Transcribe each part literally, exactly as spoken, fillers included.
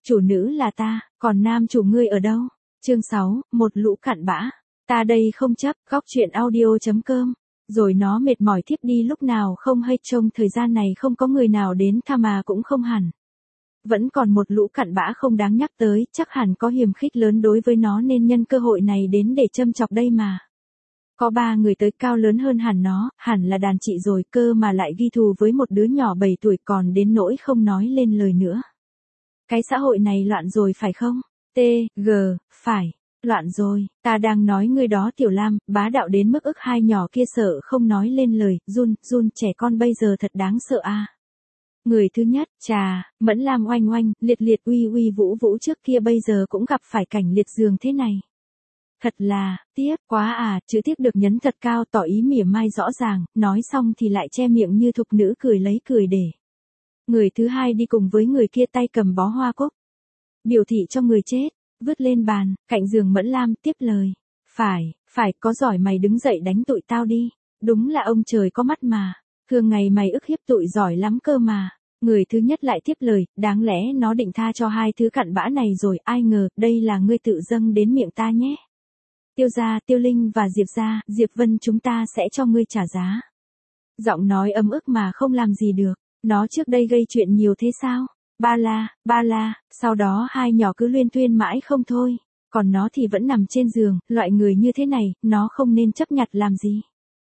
chủ nữ là ta, còn nam chủ ngươi ở đâu? Chương sáu, một lũ cặn bã. Ta đây không chấp, góc chuyện audio chấm com. Rồi nó mệt mỏi thiếp đi lúc nào không hay, trông thời gian này không có người nào đến thăm mà cũng không hẳn. Vẫn còn một lũ cặn bã không đáng nhắc tới, chắc hẳn có hiềm khích lớn đối với nó nên nhân cơ hội này đến để châm chọc đây mà. Có ba người tới cao lớn hơn hẳn nó, hẳn là đàn chị rồi, cơ mà lại ghi thù với một đứa nhỏ bảy tuổi còn đến nỗi không nói lên lời nữa. Cái xã hội này loạn rồi phải không? T, G, phải, loạn rồi, ta đang nói người đó Tiểu Lam, bá đạo đến mức ức hai nhỏ kia sợ không nói lên lời, run, run, trẻ con bây giờ thật đáng sợ à. Người thứ nhất, chà, Mẫn Lam oanh oanh, liệt liệt uy uy vũ vũ trước kia bây giờ cũng gặp phải cảnh liệt giường thế này. Thật là, tiếc quá à, chữ tiếc được nhấn thật cao tỏ ý mỉa mai rõ ràng, nói xong thì lại che miệng như thục nữ cười lấy cười để. Người thứ hai đi cùng với người kia tay cầm bó hoa cúc. Biểu thị cho người chết, vứt lên bàn, cạnh giường Mẫn Lam tiếp lời. Phải, phải, có giỏi mày đứng dậy đánh tụi tao đi, đúng là ông trời có mắt mà, thường ngày mày ức hiếp tụi giỏi lắm cơ mà. Người thứ nhất lại tiếp lời, đáng lẽ nó định tha cho hai thứ cặn bã này rồi, ai ngờ, đây là ngươi tự dâng đến miệng ta nhé. Tiêu gia, Tiêu Linh và Diệp gia, Diệp Vân chúng ta sẽ cho ngươi trả giá. Giọng nói ấm ức mà không làm gì được, nó trước đây gây chuyện nhiều thế sao? Ba la, ba la, sau đó hai nhỏ cứ luyên thuyên mãi không thôi, còn nó thì vẫn nằm trên giường, loại người như thế này, nó không nên chấp nhặt làm gì.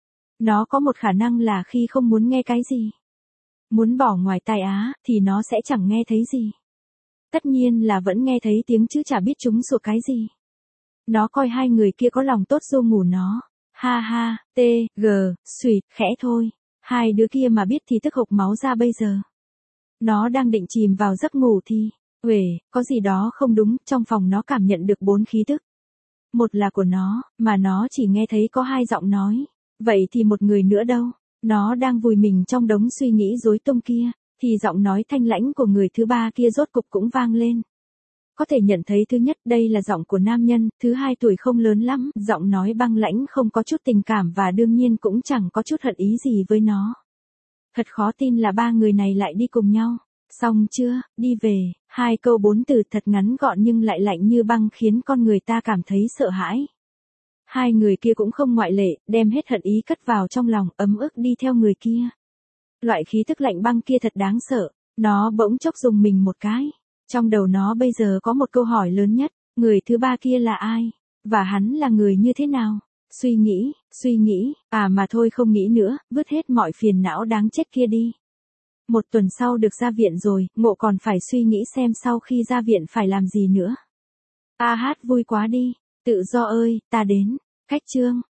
Nó có một khả năng là khi không muốn nghe cái gì, muốn bỏ ngoài tai á, thì nó sẽ chẳng nghe thấy gì. Tất nhiên là vẫn nghe thấy tiếng chứ chả biết chúng sủa cái gì. Nó coi hai người kia có lòng tốt dô ngủ nó. Ha ha, t, g, xuyệt, khẽ thôi. Hai đứa kia mà biết thì tức hộc máu ra bây giờ. Nó đang định chìm vào giấc ngủ thì, uể, có gì đó không đúng, trong phòng nó cảm nhận được bốn khí tức. Một là của nó, mà nó chỉ nghe thấy có hai giọng nói. Vậy thì một người nữa đâu? Nó đang vùi mình trong đống suy nghĩ rối tung kia, thì giọng nói thanh lãnh của người thứ ba kia rốt cục cũng vang lên. Có thể nhận thấy thứ nhất đây là giọng của nam nhân, thứ hai tuổi không lớn lắm, giọng nói băng lãnh không có chút tình cảm và đương nhiên cũng chẳng có chút hận ý gì với nó. Thật khó tin là ba người này lại đi cùng nhau. Xong chưa, đi về, hai câu bốn từ thật ngắn gọn nhưng lại lạnh như băng khiến con người ta cảm thấy sợ hãi. Hai người kia cũng không ngoại lệ, đem hết hận ý cất vào trong lòng, ấm ức đi theo người kia. Loại khí tức lạnh băng kia thật đáng sợ, nó bỗng chốc dùng mình một cái. Trong đầu nó bây giờ có một câu hỏi lớn nhất, người thứ ba kia là ai? Và hắn là người như thế nào? Suy nghĩ, suy nghĩ, à mà thôi không nghĩ nữa, vứt hết mọi phiền não đáng chết kia đi. Một tuần sau được ra viện rồi, Ngộ còn phải suy nghĩ xem sau khi ra viện phải làm gì nữa. A hát vui quá đi, tự do ơi, ta đến, khách trương.